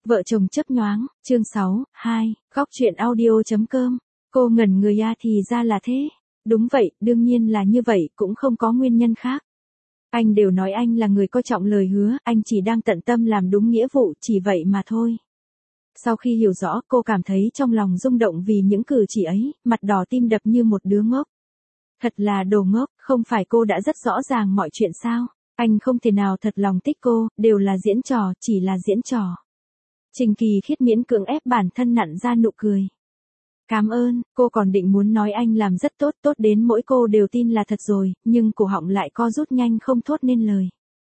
Vợ chồng chớp nhoáng, chương 6, 2, góc truyện audio.com. Cô ngẩn người thì ra là thế. Đúng vậy, đương nhiên là như vậy, cũng không có nguyên nhân khác. Anh đều nói anh là người coi trọng lời hứa, anh chỉ đang tận tâm làm đúng nghĩa vụ, chỉ vậy mà thôi. Sau khi hiểu rõ, cô cảm thấy trong lòng rung động vì những cử chỉ ấy, mặt đỏ tim đập như một đứa ngốc. Thật là đồ ngốc, không phải cô đã rất rõ ràng mọi chuyện sao? Anh không thể nào thật lòng thích cô, đều là diễn trò, chỉ là diễn trò. Trình Kỳ Khiết miễn cưỡng ép bản thân nặn ra nụ cười. Cảm ơn, cô còn định muốn nói anh làm rất tốt, tốt đến mỗi cô đều tin là thật rồi, nhưng cổ họng lại co rút nhanh không thốt nên lời.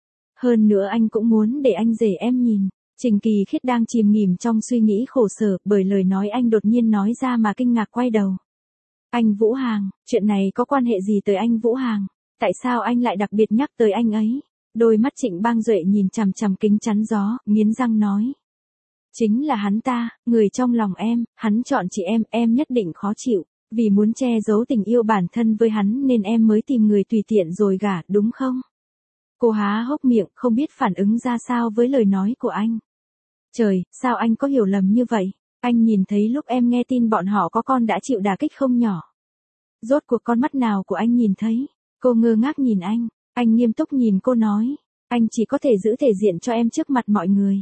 Hơn nữa anh cũng muốn để anh rể em nhìn. Trình Kỳ Khiết đang chìm nghỉm trong suy nghĩ khổ sở bởi lời nói anh đột nhiên nói ra mà kinh ngạc quay đầu. Anh Vũ Hàng, chuyện này có quan hệ gì tới anh Vũ Hàng? Tại sao anh lại đặc biệt nhắc tới anh ấy? Đôi mắt Trịnh Bang Duệ nhìn chằm chằm kính chắn gió, nghiến răng nói. Chính là hắn ta, người trong lòng em, hắn chọn chị em nhất định khó chịu. Vì muốn che giấu tình yêu bản thân với hắn nên em mới tìm người tùy tiện rồi gả, đúng không? Cô há hốc miệng, không biết phản ứng ra sao với lời nói của anh. Trời, sao anh có hiểu lầm như vậy? Anh nhìn thấy lúc em nghe tin bọn họ có con đã chịu đả kích không nhỏ. Rốt cuộc con mắt nào của anh nhìn thấy? Cô ngơ ngác nhìn anh nghiêm túc nhìn cô nói. Anh chỉ có thể giữ thể diện cho em trước mặt mọi người.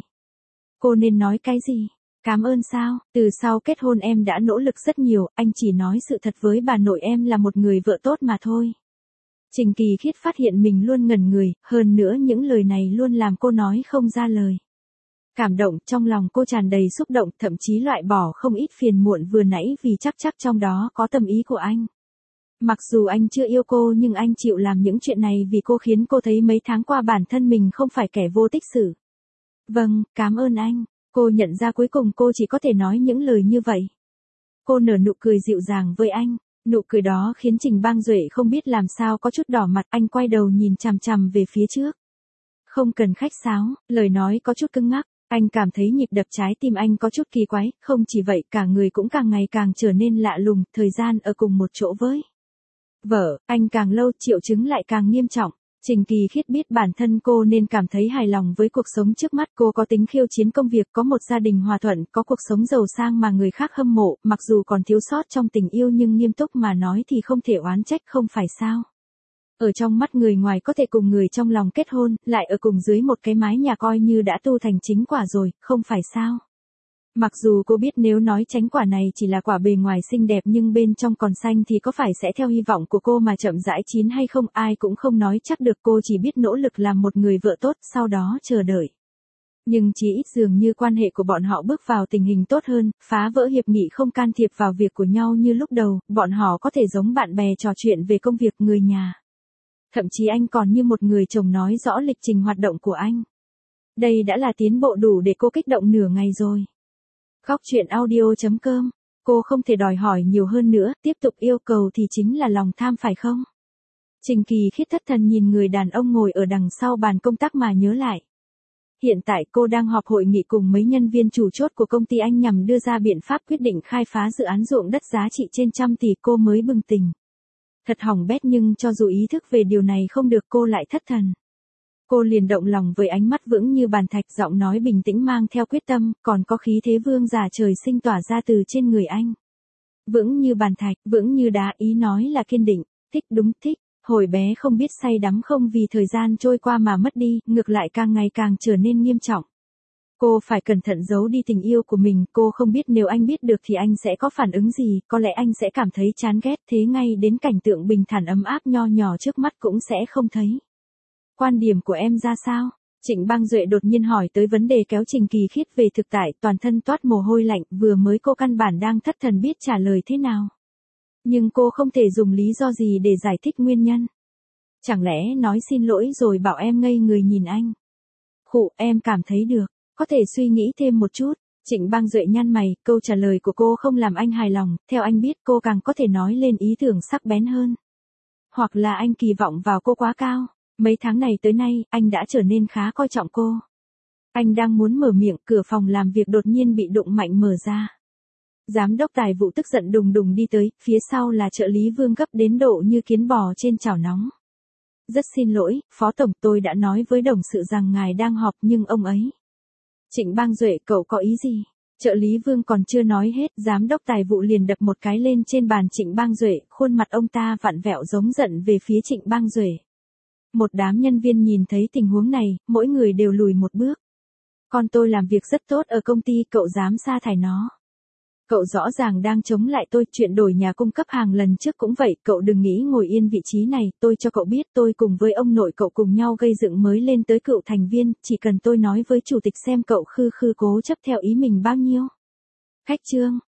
Cô nên nói cái gì? Cảm ơn sao? Từ sau kết hôn em đã nỗ lực rất nhiều, anh chỉ nói sự thật với bà nội em là một người vợ tốt mà thôi. Trình Kỳ Khiết phát hiện mình luôn ngẩn người, hơn nữa những lời này luôn làm cô nói không ra lời. Cảm động, trong lòng cô tràn đầy xúc động, thậm chí loại bỏ không ít phiền muộn vừa nãy vì chắc trong đó có tâm ý của anh. Mặc dù anh chưa yêu cô nhưng anh chịu làm những chuyện này vì cô khiến cô thấy mấy tháng qua bản thân mình không phải kẻ vô tích sự. Vâng, cảm ơn anh. Cô nhận ra cuối cùng cô chỉ có thể nói những lời như vậy. Cô nở nụ cười dịu dàng với anh. Nụ cười đó khiến Trình Bang Duệ không biết làm sao có chút đỏ mặt. Anh quay đầu nhìn chằm chằm về phía trước. Không cần khách sáo, lời nói có chút cứng ngắc. Anh cảm thấy nhịp đập trái tim anh có chút kỳ quái. Không chỉ vậy, cả người cũng càng ngày càng trở nên lạ lùng. Thời gian ở cùng một chỗ với vợ, anh càng lâu triệu chứng lại càng nghiêm trọng. Trình Kỳ Khiết biết bản thân cô nên cảm thấy hài lòng với cuộc sống trước mắt. Cô có tính khiêu chiến công việc, có một gia đình hòa thuận, có cuộc sống giàu sang mà người khác hâm mộ, mặc dù còn thiếu sót trong tình yêu nhưng nghiêm túc mà nói thì không thể oán trách, không phải sao? Ở trong mắt người ngoài có thể cùng người trong lòng kết hôn, lại ở cùng dưới một cái mái nhà coi như đã tu thành chính quả rồi, không phải sao? Mặc dù cô biết nếu nói tránh quả này chỉ là quả bề ngoài xinh đẹp nhưng bên trong còn xanh thì có phải sẽ theo hy vọng của cô mà chậm rãi chín hay không, ai cũng không nói chắc được. Cô chỉ biết nỗ lực làm một người vợ tốt, sau đó chờ đợi. Nhưng chí ít dường như quan hệ của bọn họ bước vào tình hình tốt hơn, phá vỡ hiệp nghị không can thiệp vào việc của nhau như lúc đầu, bọn họ có thể giống bạn bè trò chuyện về công việc, người nhà. Thậm chí anh còn như một người chồng nói rõ lịch trình hoạt động của anh. Đây đã là tiến bộ đủ để cô kích động nửa ngày rồi. Góc truyện audio.com, cô không thể đòi hỏi nhiều hơn nữa, tiếp tục yêu cầu thì chính là lòng tham phải không? Trình Kỳ Khiết thất thần nhìn người đàn ông ngồi ở đằng sau bàn công tác mà nhớ lại. Hiện tại cô đang họp hội nghị cùng mấy nhân viên chủ chốt của công ty anh nhằm đưa ra biện pháp quyết định khai phá dự án ruộng đất giá trị trên 100 tỷ. Cô mới bừng tỉnh. Thật hỏng bét nhưng cho dù ý thức về điều này không được cô lại thất thần. Cô liền động lòng với ánh mắt vững như bàn thạch, giọng nói bình tĩnh mang theo quyết tâm, còn có khí thế vương giả trời sinh tỏa ra từ trên người anh. Vững như bàn thạch, vững như đá, ý nói là kiên định, thích đúng thích. Hồi bé không biết say đắm không vì thời gian trôi qua mà mất đi, ngược lại càng ngày càng trở nên nghiêm trọng. Cô phải cẩn thận giấu đi tình yêu của mình, cô không biết nếu anh biết được thì anh sẽ có phản ứng gì, có lẽ anh sẽ cảm thấy chán ghét, thế ngay đến cảnh tượng bình thản ấm áp nho nhỏ trước mắt cũng sẽ không thấy. Quan điểm của em ra sao? Trịnh Bang Duệ đột nhiên hỏi tới vấn đề kéo Trình Kỳ Khiết về thực tại, toàn thân toát mồ hôi lạnh, vừa mới cô căn bản đang thất thần biết trả lời thế nào. Nhưng cô không thể dùng lý do gì để giải thích nguyên nhân. Chẳng lẽ nói xin lỗi rồi bảo em ngây người nhìn anh? Khụ, em cảm thấy được, có thể suy nghĩ thêm một chút. Trịnh Bang Duệ nhăn mày, câu trả lời của cô không làm anh hài lòng, theo anh biết cô càng có thể nói lên ý tưởng sắc bén hơn. Hoặc là anh kỳ vọng vào cô quá cao. Mấy tháng này tới nay, anh đã trở nên khá coi trọng cô. Anh đang muốn mở miệng, cửa phòng làm việc đột nhiên bị đụng mạnh mở ra. Giám đốc tài vụ tức giận đùng đùng đi tới, phía sau là trợ lý Vương gấp đến độ như kiến bò trên chảo nóng. Rất xin lỗi, Phó Tổng, tôi đã nói với đồng sự rằng ngài đang họp nhưng ông ấy Trịnh Bang Duệ, cậu có ý gì? Trợ lý Vương còn chưa nói hết, giám đốc tài vụ liền đập một cái lên trên bàn Trịnh Bang Duệ, khuôn mặt ông ta vặn vẹo giống giận về phía Trịnh Bang Duệ. Một đám nhân viên nhìn thấy tình huống này, mỗi người đều lùi một bước. Con tôi làm việc rất tốt ở công ty, cậu dám sa thải nó. Cậu rõ ràng đang chống lại tôi, chuyện đổi nhà cung cấp hàng lần trước cũng vậy, cậu đừng nghĩ ngồi yên vị trí này, tôi cho cậu biết tôi cùng với ông nội cậu cùng nhau gây dựng mới lên tới cựu thành viên, chỉ cần tôi nói với chủ tịch xem cậu khư khư cố chấp theo ý mình bao nhiêu. Khách trương.